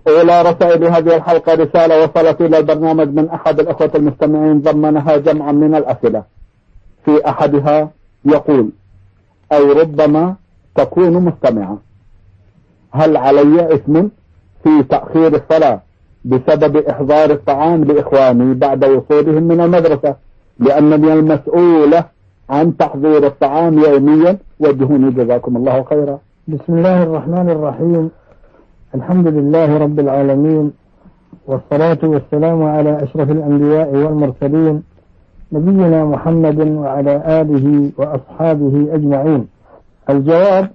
أولى رسائل هذه الحلقة رسالة وصلت إلى البرنامج من أحد الأخوة المستمعين ضمنها جمعا من الأسئلة. في أحدها يقول: أو ربما تكون مستمعة: هل علي إثم في تأخير الصلاة بسبب إحضار الطعام لإخواني بعد وصولهم من المدرسة، لأنني المسؤولة عن تحضير الطعام يوميا؟ وجهوني جزاكم الله خيرا. بسم الله الرحمن الرحيم. الحمد لله رب العالمين، والصلاة والسلام على أشرف الأنبياء والمرسلين، نبينا محمد وعلى آله وأصحابه أجمعين. الجواب: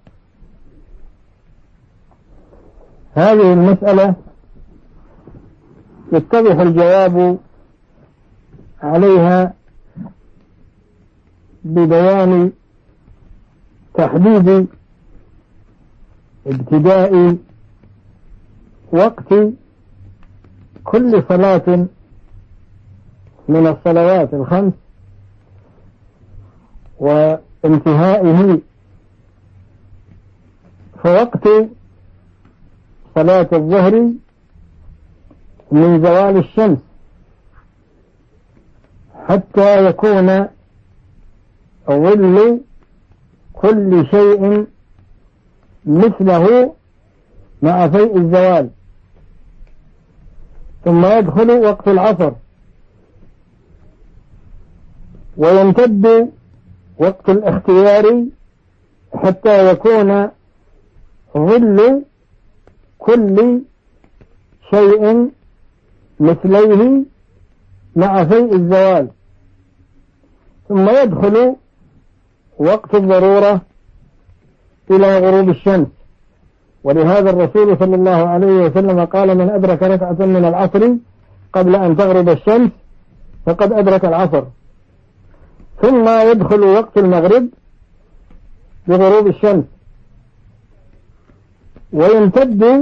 هذه المسألة يتضح الجواب عليها ببيان تحديد ابتداء وقت كل صلاة من الصلوات الخمس وانتهائه. فوقت صلاة الظهر من زوال الشمس حتى يكون ظل كل شيء مثله مع فيء الزوال، ثم يدخل وقت العصر ويمتد وقت الاختيار حتى يكون ظل كل شيء مثليه مع فيء الزوال، ثم يدخل وقت الضرورة إلى غروب الشمس. ولهذا الرسول صلى الله عليه وسلم قال: من أدرك ركعة من العصر قبل أن تغرب الشمس فقد أدرك العصر. ثم يدخل وقت المغرب بغروب الشمس ويمتد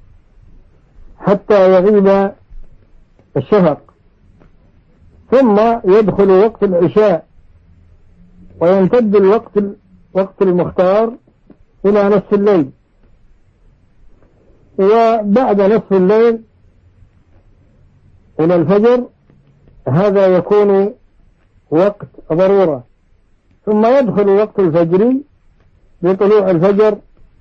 حتى يغيب الشفق، ثم يدخل وقت العشاء ويمتد وقت المختار إلى نصف الليل، وبعد نصف الليل إلى الفجر هذا يكون وقت ضرورة، ثم يدخل وقت الفجر بطلوع الفجر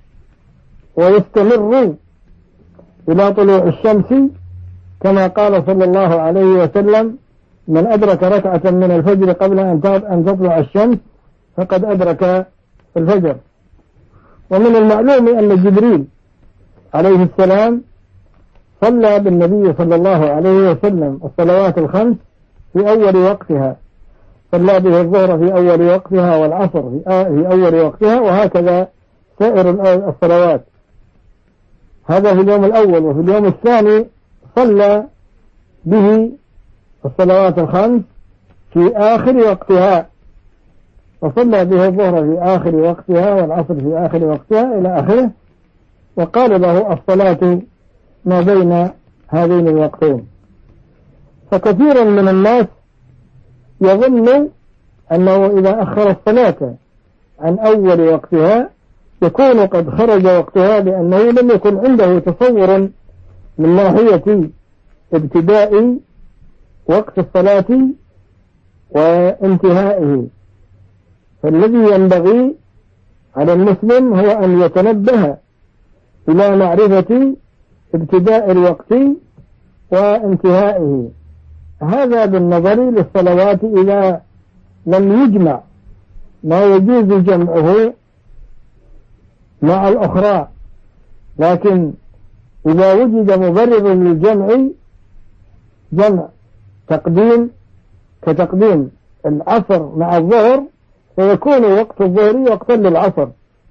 ويستمر إلى طلوع الشمس، كما قال صلى الله عليه وسلم: من أدرك ركعة من الفجر قبل أن تطلع الشمس فقد أدرك الفجر. ومن المعلوم أن جبريل عليه السلام صلى بالنبي صلى الله عليه وسلم الصلوات الخمس في أول وقتها، صلى به الظهر في أول وقتها والعصر في أول وقتها، وهكذا سائر الصلوات. هذا في اليوم الأول. وفي اليوم الثاني صلى به الصلوات الخمس في آخر وقتها، وصلى به الظهر في آخر وقتها والعصر في آخر وقتها إلى آخره، وقال له: الصلاة ما بين هذين الوقتين. فكثير من الناس يظن أنه إذا أخر الصلاة عن أول وقتها يكون قد خرج وقتها، لأنه لم يكن عنده تصور من ناحية ابتداء وقت الصلاة وانتهائه. فالذي ينبغي على المسلم هو أن يتنبه إلى معرفة ابتداء الوقت وانتهائه. هذا بالنظر للصلوات إذا لم يجمع ما يجوز جمعه مع الأخرى، لكن إذا وجد مبرر للجمع، جمع تقديم كتقديم العصر مع الظهر، فيكون وقت الظهر وقتا للعصر.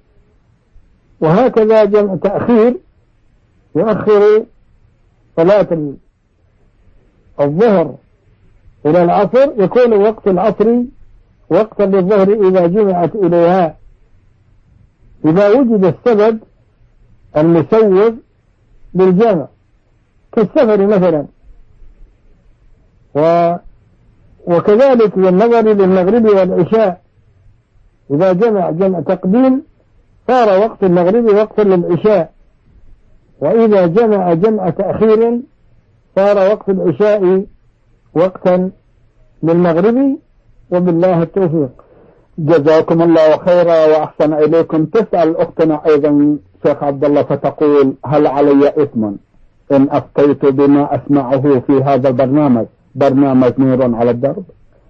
وهكذا جمع تأخير يؤخر صلاة الظهر إلى العصر، يكون وقت العصر وقتا للظهر إذا جمعت إليها، إذا وجد السبب المسوغ للجمع كالسفر مثلا. وكذلك بالنظر للمغرب والعشاء، إذا جمع تقديم صار وقت المغرب وقتا للعشاء، وإذا جمع جمع تأخير صار وقت العشاء وقتا للمغرب. وبالله التوفيق. جزاكم الله خيرا وأحسن إليكم. تسأل أختنا أيضا شيخ عبد الله فتقول: هل علي إثم إن أفتيت بما أسمعه في هذا البرنامج، برنامج نور على الدرب؟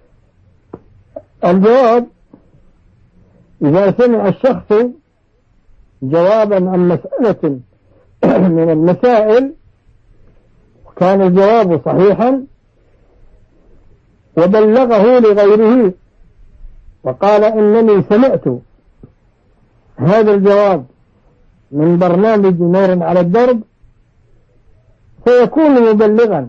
الجواب: إذا سمع الشخص جوابا عن مسألة من المسائل وكان الجواب صحيحا وبلغه لغيره وقال إنني سمعت هذا الجواب من برنامج نور على الدرب، فيكون مبلغا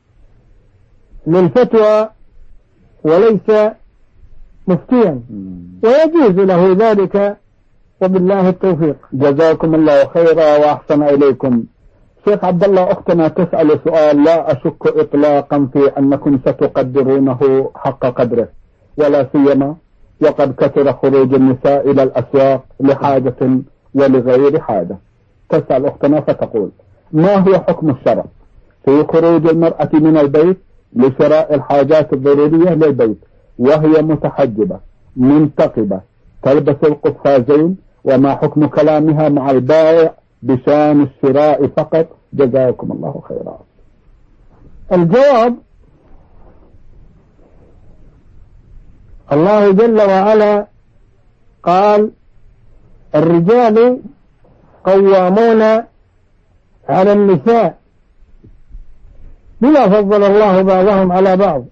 للفتوى وليس مفتيا، ويجوز له ذلك. وبالله التوفيق. جزاكم الله خيرا وأحسن إليكم. شيخ عبد الله، أختنا تسأل سؤال لا أشك إطلاقا في أنكم ستقدرونه حق قدره، ولا سيما وقد كثر خروج النساء إلى الأسواق لحاجة ولغير حاجة. تسأل أختنا فتقول: ما هو حكم الشرع في خروج المرأة من البيت لشراء الحاجات الضرورية للبيت وهي متحجبة منتقبة تلبس القفازين، وما حكم كلامها مع البائع بشان الشراء فقط؟ جزاكم الله خيرا. الجواب: الله جل وعلا قال: الرجال قوامون على النساء بما فضل الله بعضهم على بعض.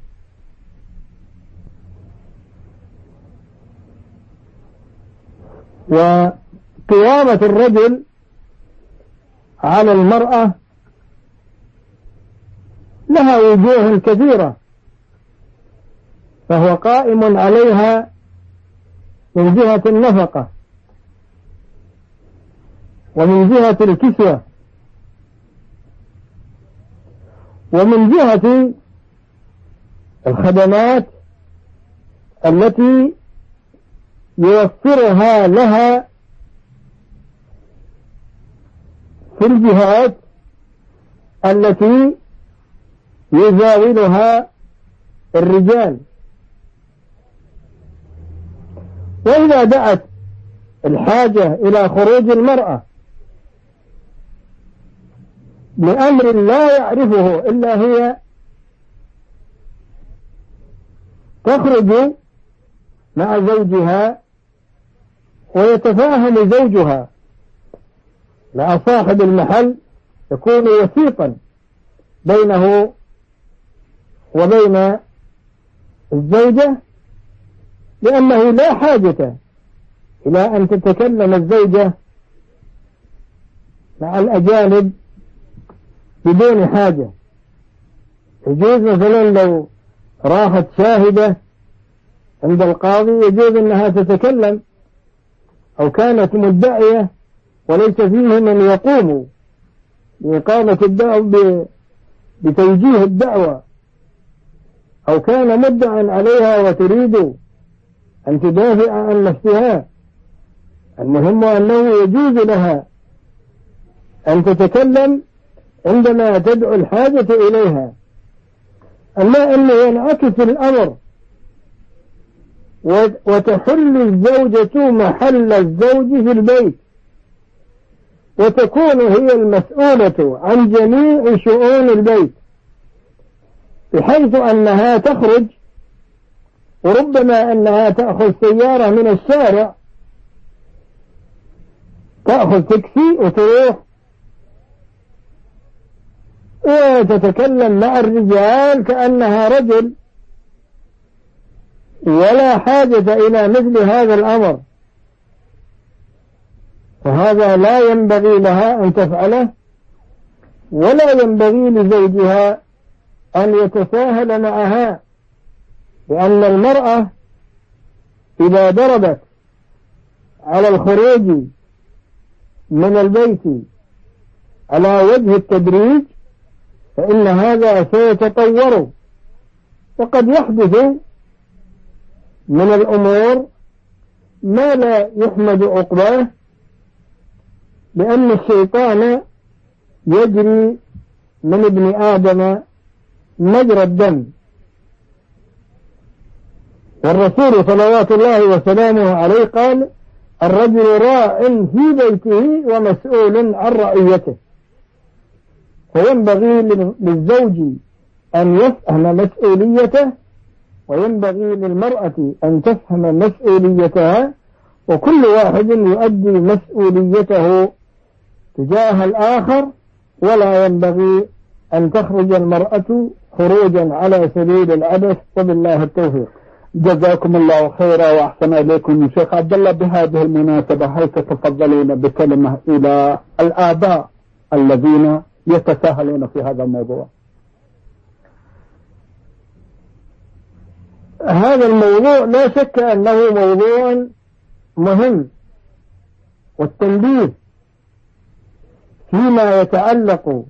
وقوامة الرجل على المرأة لها وجوه كثيرة، فهو قائم عليها من جهة النفقة ومن جهة الكسوة ومن جهة الخدمات التي يوفرها لها في الجهات التي يزاولها الرجال. وإذا دعت الحاجة إلى خروج المرأة لأمر لا يعرفه إلا هي، تخرج مع زوجها ويتفاهم زوجها مع صاحب المحل، يكون وسيطا بينه وبين الزوجة، لأنه لا حاجة إلى أن تتكلم الزوجة مع الأجانب بدون حاجة. يجوز مثلا لو راحت شاهدة عند القاضي يجوز أنها تتكلم، أو كانت مدعية وليس فيه من يقوم بإقامة الدعوة بتوجيه الدعوة، أو كان مدعا عليها وتريد أن تدافع عن نفسها، المهم أنه يجوز لها أن تتكلم عندما تدعو الحاجة إليها. أما أنه ينعكس الأمر وتحل الزوجة محل الزوج في البيت وتكون هي المسؤولة عن جميع شؤون البيت، بحيث أنها تخرج، وربما أنها تأخذ سيارة من الشارع، تأخذ تاكسي وتروح وتتكلم مع الرجال كأنها رجل، ولا حاجة إلى مثل هذا الأمر. فهذا لا ينبغي لها أن تفعله، ولا ينبغي لزوجها أن يتساهل معها، لأن المرأة إذا ضربت على الخروج من البيت على وجه التدريج فإن هذا سيتطور، وقد يحدث من الأمور ما لا يحمد عقباه، لأن الشيطان يجري من ابن آدم مجرى الدم. والرسول صلوات الله وسلامه عليه قال: الرجل راع في بيته ومسؤول عن رعيته. فينبغي للزوج أن يفهم مسؤوليته، وينبغي للمرأة أن تفهم مسؤوليتها، وكل واحد يؤدي مسؤوليته تجاه الآخر، ولا ينبغي أن تخرج المرأة خروجا على سبيل العبث. وبالله التوفيق. جزاكم الله خيرا وأحسن إليكم شيخ عبد الله. بهذه المناسبة هل تتفضلون بكلمة إلى الآباء الذين يتساهلون في هذا الموضوع؟ هذا الموضوع لا شك أنه موضوع مهم، والتنبيه فيما يتعلق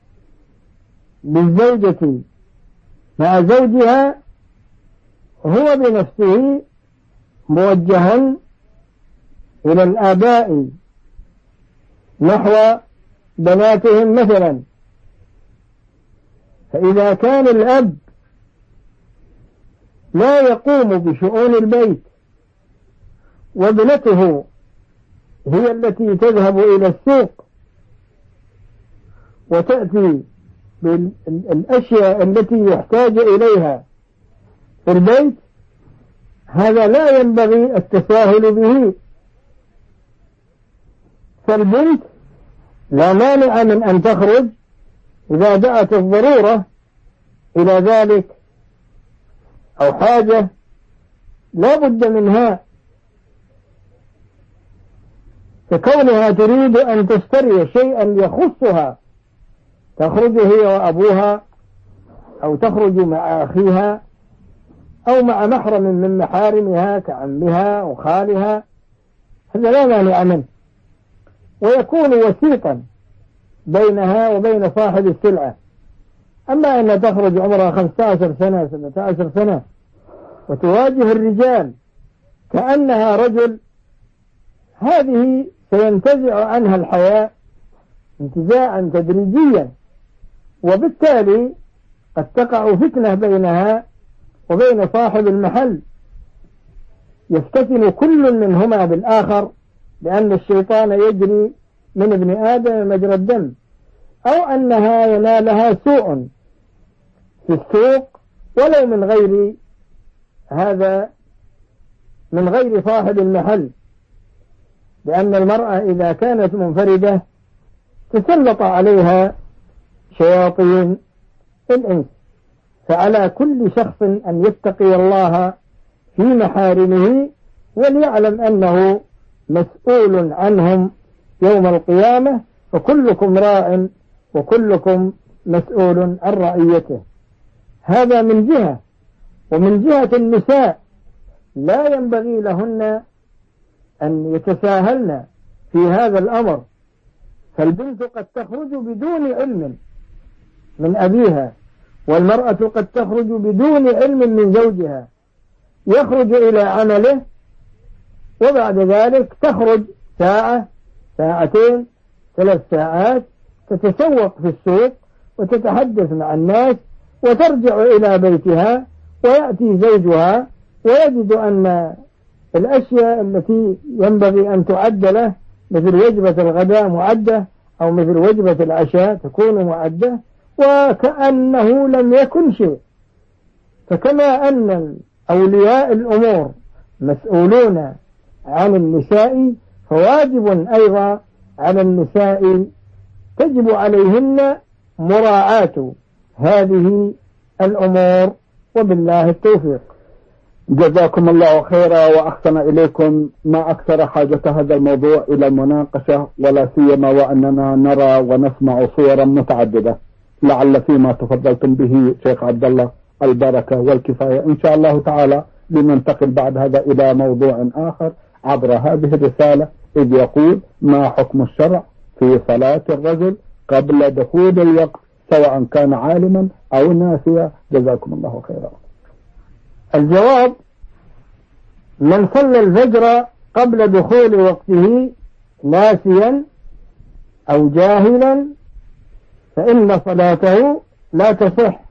بالزوجة مع زوجها هو بنفسه موجها إلى الآباء نحو بناتهم مثلا. فإذا كان الأب لا يقوم بشؤون البيت، وابنته هي التي تذهب إلى السوق وتأتي بالأشياء التي يحتاج إليها في البيت، هذا لا ينبغي التساهل به. فالبنت لا مانع من أن تخرج إذا دعت الضرورة إلى ذلك أو حاجة لا بد منها، فكونها تريد أن تشتري شيئا يخصها تخرج هي وأبوها، أو تخرج مع أخيها، أو مع محرم من محارمها كعمها وخالها، هذا لا مانع منه، ويكون وسيطا بينها وبين صاحب السلعة. أما أن تخرج عمرها 15 سنة 17 سنة وتواجه الرجال كأنها رجل، هذه سينتزع عنها الحياء انتزاعا تدريجيا، وبالتالي قد تقع فتنة بينها وبين صاحب المحل، يفتتن كل منهما بالآخر، لأن الشيطان يجري من ابن آدم مجرى الدم. أو أنها ينالها سوء في السوق ولو من غير هذا، من غير صاحب المحل، لأن المرأة إذا كانت منفردة تسلط عليها شياطين الإنس. فعلى كل شخص أن يتقي الله في محارمه، وليعلم أنه مسؤول عنهم يوم القيامة، فكلكم راع وكلكم مسؤول عن رعيته. هذا من جهة. ومن جهة النساء لا ينبغي لهن أن يتساهلن في هذا الأمر، فالبنت قد تخرج بدون علم من أبيها، والمرأة قد تخرج بدون علم من زوجها، يخرج إلى عمله وبعد ذلك تخرج ساعة ساعتين 3 ساعات تتسوق في السوق وتتحدث مع الناس، وترجع إلى بيتها ويأتي زوجها ويجد أن الأشياء التي ينبغي أن تعد له مثل وجبة الغداء معدة، أو مثل وجبة العشاء تكون معدة، وكأنه لم يكن شيء. فكما أن أولياء الأمور مسؤولون عن النساء، فواجب أيضا على النساء تجب عليهن مراعاة هذه الأمور. وبالله التوفيق. جزاكم الله خيرا وأحسن إليكم. ما أكثر حاجة هذا الموضوع إلى المناقشة، ولا سيما وأننا نرى ونسمع صورا متعددة. لعل فيما تفضلتم به شيخ عبد الله البركة والكفاية إن شاء الله تعالى. لننتقل بعد هذا إلى موضوع آخر عبر هذه الرسالة، إذ يقول: ما حكم الشرع في صلاة الرجل قبل دخول الوقت سواء كان عالما أو ناسيا؟ جزاكم الله خيرا. الجواب: من صلى الفجر قبل دخول وقته ناسيا أو جاهلا فإن صلاته لا تصح.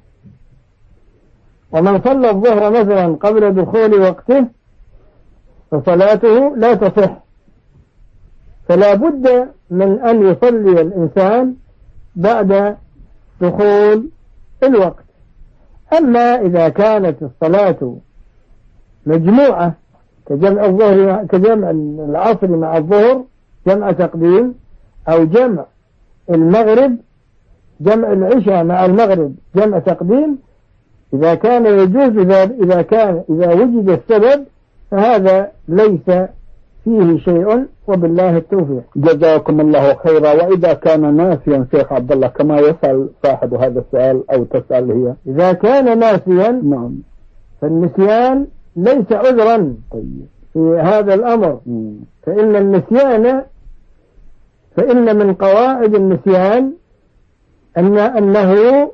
ومن صلى الظهر مثلا قبل دخول وقته فصلاته لا تصح، فلا بد من أن يصلي الإنسان بعد دخول الوقت. أما إذا كانت الصلاة مجموعة كجمع العصر مع الظهر جمع تقديم، أو جمع المغرب جمع العشاء مع المغرب جمع تقديم، إذا كان يجوز، إذا وجد السبب فهذا ليس فيه شيء، وبالله التوفيق. جزاكم الله خيرا. وإذا كان ناسيا شيخ عبد الله كما يسأل صاحب هذا السؤال أو تسأل هي، إذا كان ناسيا نعم فالنسيان ليس عذرا في هذا الأمر. فإن من قواعد النسيان أنه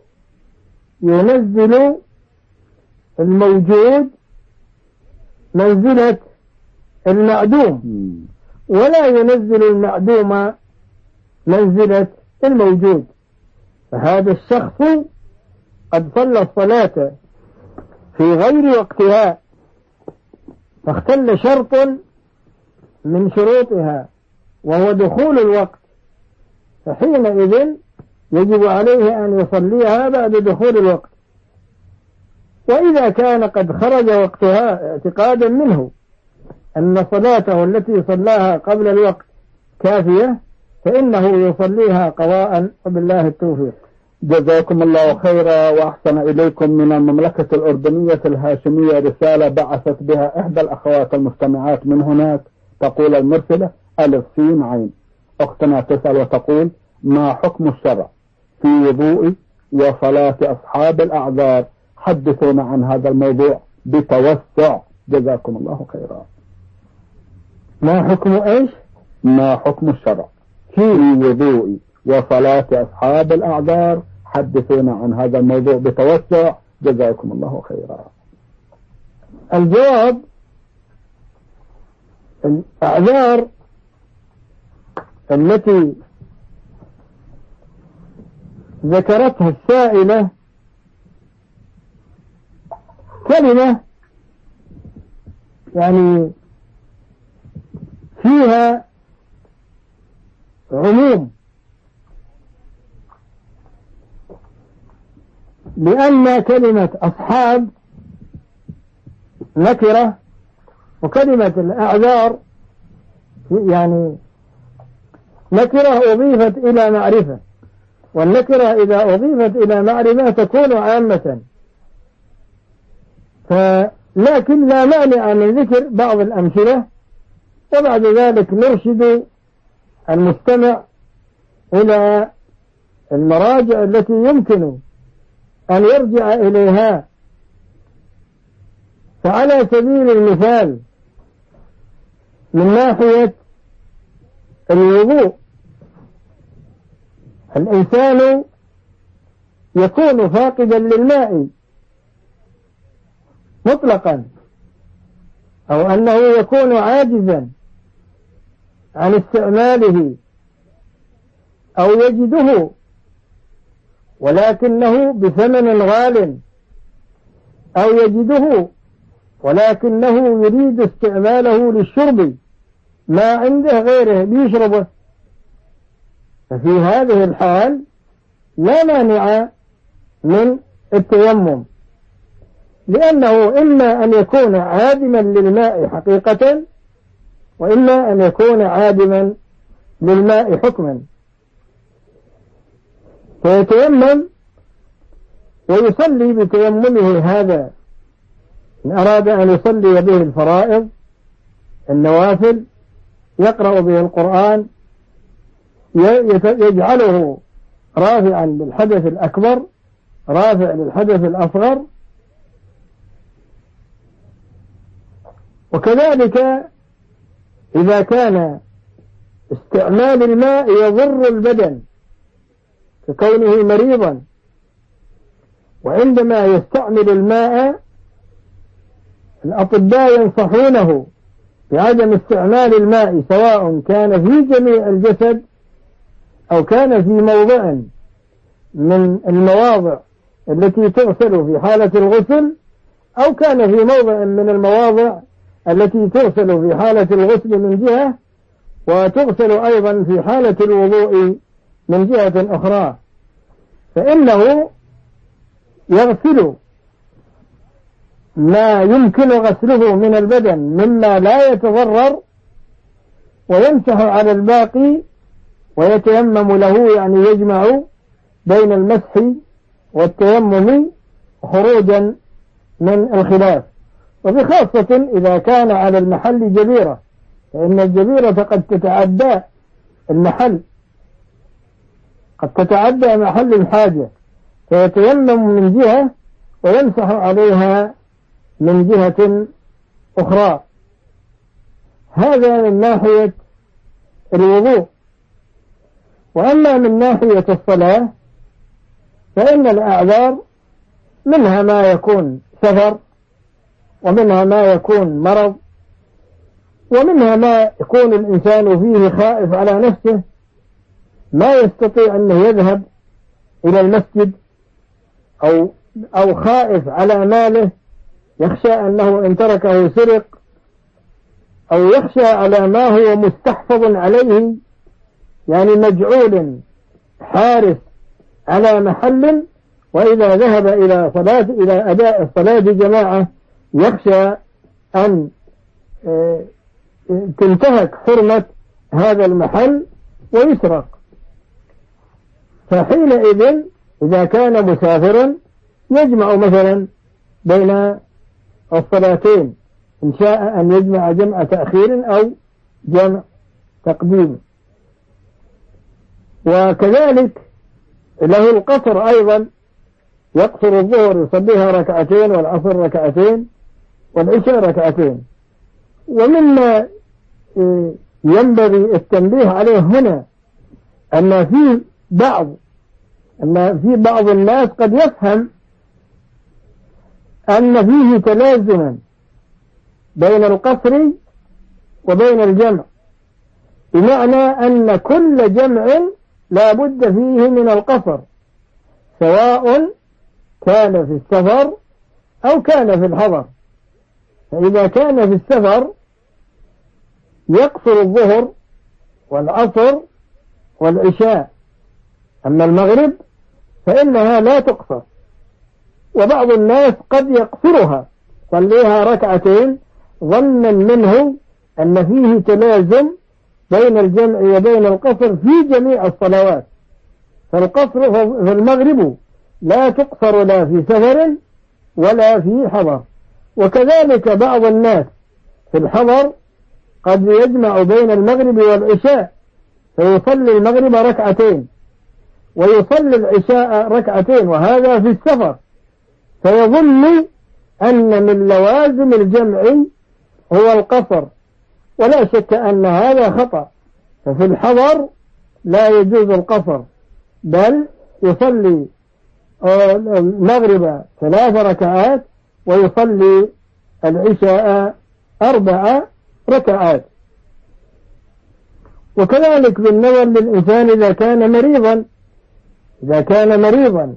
ينزل الموجود منزلة المعدوم، ولا ينزل المعدوم منزلة الموجود. فهذا الشخص قد صلى الصلاة في غير وقتها فاختل شرط من شروطها وهو دخول الوقت، فحينئذ يجب عليه أن يصليها بعد دخول الوقت. وإذا كان قد خرج وقتها اعتقادا منه أن صلاته التي صلاها قبل الوقت كافية فإنه يصليها قضاء، وبالله التوفيق. جزاكم الله خيرا وأحسن إليكم. من المملكة الأردنية الهاشمية رسالة بعثت بها إحدى الأخوات المستمعات من هناك، تقول المرسلة ألف سين عين. أختنا تسأل وتقول: ما حكم الشرع في وضوء وصلاة أصحاب الأعذار؟ حدثونا عن هذا الموضوع بتوسع، جزاكم الله خيرا. ما حكم إيش؟ ما حكم الشرع في وضوء وصلاة أصحاب الأعذار؟ حدثونا عن هذا الموضوع بتوسع، جزاكم الله خيرا. الجواب: الأعذار التي ذكرتها السائلة كلمة يعني فيها عموم، لأن كلمة أصحاب نكرة وكلمة الأعذار يعني نكرة أضيفت إلى معرفة، والنكرة إذا أضيفت إلى معرفة تكون عامة. لكن لا مانع من ذكر بعض الأمثلة، وبعد ذلك نرشد المستمع إلى المراجع التي يمكن أن يرجع إليها. فعلى سبيل المثال من ناحية الوضوء، الإنسان يكون فاقدا للماء مطلقا، أو أنه يكون عاجزا عن استعماله، أو يجده ولكنه بثمن غال، أو يجده ولكنه يريد استعماله للشرب، ما عنده غيره ليشربه. ففي هذه الحال لا مانع من التيمم، لأنه إما أن يكون عادما للماء حقيقة، وإما أن يكون عادما للماء حكما، فيتيمم ويصلي بتيممه هذا. إن أراد أن يصلي به الفرائض النوافل يقرأ به القرآن يجعله رافعا للحدث الأكبر رافع للحدث الأصغر. وكذلك إذا كان استعمال الماء يضر البدن ككونه مريضا، وعندما يستعمل الماء الأطباء ينصحونه بعدم استعمال الماء، سواء كان في جميع الجسد أو كان في موضع من المواضع التي تغسل في حالة الغسل، أو كان في موضع من المواضع التي تغسل في حالة الغسل من جهة، وتغسل أيضا في حالة الوضوء من جهة أخرى، فإنه يغسل ما يمكن غسله من البدن مما لا يتضرر، ويمسح على الباقي ويتيمم له، يعني يجمع بين المسح والتيمم خروجا من الخلاف. وبخاصة إذا كان على المحل جبيرة، فإن الجبيرة قد تتعدى المحل، قد تتعدى محل الحاجة، فيتيمم من جهة ويمسح عليها من جهة أخرى. هذا من ناحية الوضوء. وأما من ناحية الصلاة فإن الأعذار منها ما يكون سفر، ومنها ما يكون مرض، ومنها ما يكون الإنسان فيه خائف على نفسه، ما يستطيع أنه يذهب إلى المسجد، أو خائف على ماله، يخشى أنه إن تركه سرق، أو يخشى على ما هو مستحفظ عليه، يعني مجعول حارس على محل، وإذا ذهب إلى أداء الصلاة جماعة يخشى أن تنتهك حرمة هذا المحل ويسرق. فحينئذ إذا كان مسافرا يجمع مثلا بين الصلاتين، إن شاء أن يجمع جمع تأخير أو جمع تقديم. وكذلك له القصر أيضا، يقصر الظهر يصليها ركعتين، والعصر ركعتين، والعشاء ركعتين. ومما ينبغي التنبيه عليه هنا أن في بعض الناس قد يفهم أن فيه تلازما بين القصر وبين الجمع، بمعنى أن كل جمع لا بد فيه من القصر، سواء كان في السفر أو كان في الحضر. فإذا كان في السفر يقصر الظهر والعصر والعشاء، أما المغرب فإنها لا تقصر. وبعض الناس قد يقصرها، صليها ركعتين ظنا منه أن فيه تلازم بين الجمع وبين القصر في جميع الصلوات. فالقصر في المغرب لا تقصر لا في سفر ولا في حضر. وكذلك بعض الناس في الحضر قد يجمع بين المغرب والعشاء، فيصلي المغرب ركعتين ويصلي العشاء ركعتين، وهذا في السفر، فيظن أن من لوازم الجمع هو القصر، ولا شك أن هذا خطأ. ففي الحضر لا يجوز القصر، بل يصلي المغرب 3 ركعات ويصلي العشاء 4 ركعات. وكذلك بالنظر للإنسان إذا كان مريضا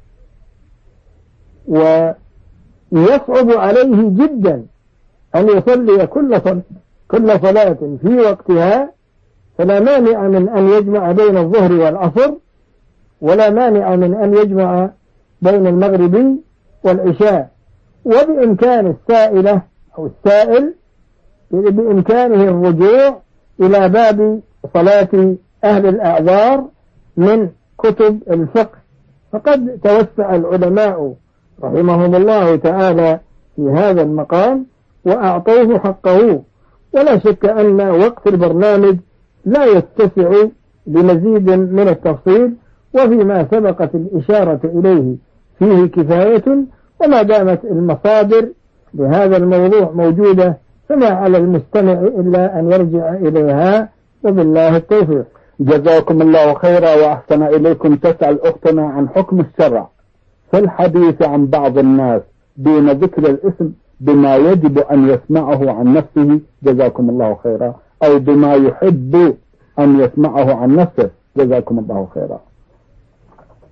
ويصعب عليه جدا أن يصلي كل صلاة في وقتها، فلا مانع من أن يجمع بين الظهر والعصر، ولا مانع من أن يجمع بين المغرب والعشاء. وبإمكان السائل بإمكانه الرجوع إلى باب صلاة أهل الأعذار من كتب الفقه، فقد توسع العلماء رحمهم الله تعالى في هذا المقام وأعطوه حقه. ولا شك أن وقت البرنامج لا يتسع لمزيد من التفصيل، وفيما سبقت الإشارة إليه فيه كفاية. وما دامت المصادر لهذا الموضوع موجودة فما على المستمع إلا أن يرجع إليها، وبالله التوفيق. جزاكم الله خيرا وأحسن إليكم. تسأل أختنا عن حكم الشرع في الحديث عن بعض الناس دون ذكر الاسم بما يجب أن يسمعه عن نفسه، جزاكم الله خيرا، أو بما يحب أن يسمعه عن نفسه، جزاكم الله خيرا.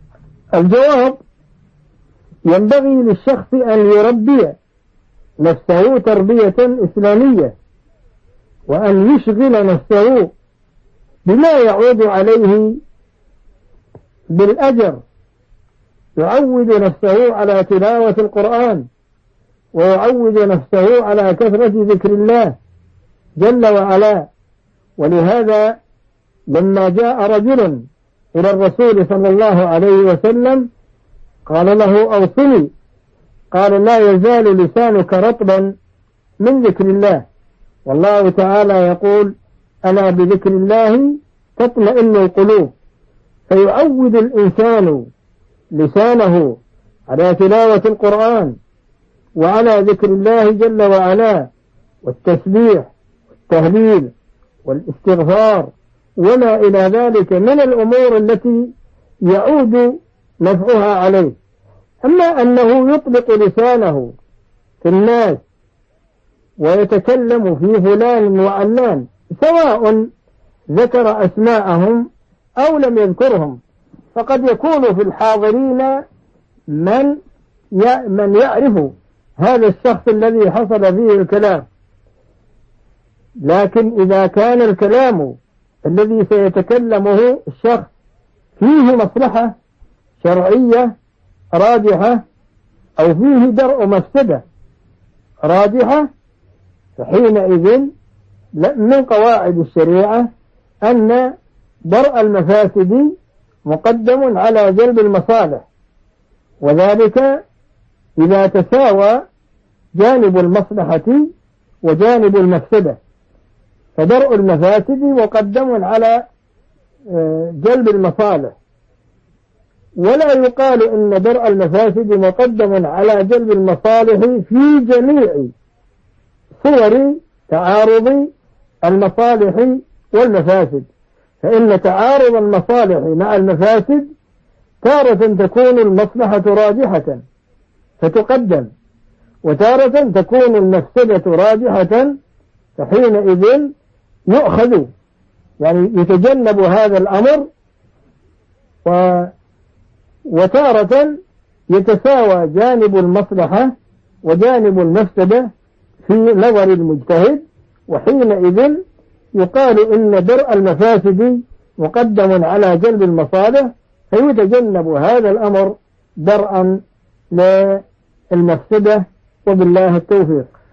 الجواب: ينبغي للشخص أن يربي نفسه تربية إسلامية، وأن يشغل نفسه بما يعود عليه بالأجر، يعود نفسه على تلاوة القرآن، ويعود نفسه على كثرة ذكر الله جل وعلا. ولهذا لما جاء رجل إلى الرسول صلى الله عليه وسلم قال له: أوصني. قال: لا يزال لسانك رطبا من ذكر الله، والله تعالى يقول: ألا بذكر الله تطمئن القلوب. فيعود الإنسان لسانه على تلاوة القرآن وعلى ذكر الله جل وعلا، والتسبيح والتهليل والاستغفار وما إلى ذلك من الأمور التي يعود نفعها عليه. أما أنه يطلق لسانه في الناس ويتكلم في فلان وعلان، سواء ذكر أسماءهم أو لم يذكرهم، فقد يكون في الحاضرين من يعرف هذا الشخص الذي حصل فيه الكلام، لكن إذا كان الكلام الذي سيتكلمه الشخص فيه مصلحة شرعية راجحة أو فيه درء مفسدة راجحة، فحينئذ من قواعد الشريعة أن درء المفاسد مقدم على جلب المصالح، وذلك إذا تساوى جانب المصلحة وجانب المفسدة، فدرء المفاسد مقدم على جلب المصالح. ولا يقال إن درء المفاسد مقدم على جلب المصالح في جميع صور تعارض المصالح والمفاسد، فإن تعارض المصالح مع المفاسد تارة تكون المصلحة راجحة فتقدم، وتارة تكون المفسدة راجحة فحينئذ يؤخذ، يعني يتجنب هذا الأمر. وتارة يتساوى جانب المصلحة وجانب المفسدة في نظر المجتهد، وحينئذ يقال إن درء المفاسد مقدم على جلب المصالح، فيتجنب هذا الأمر درءا للمفسدة، وبالله التوفيق.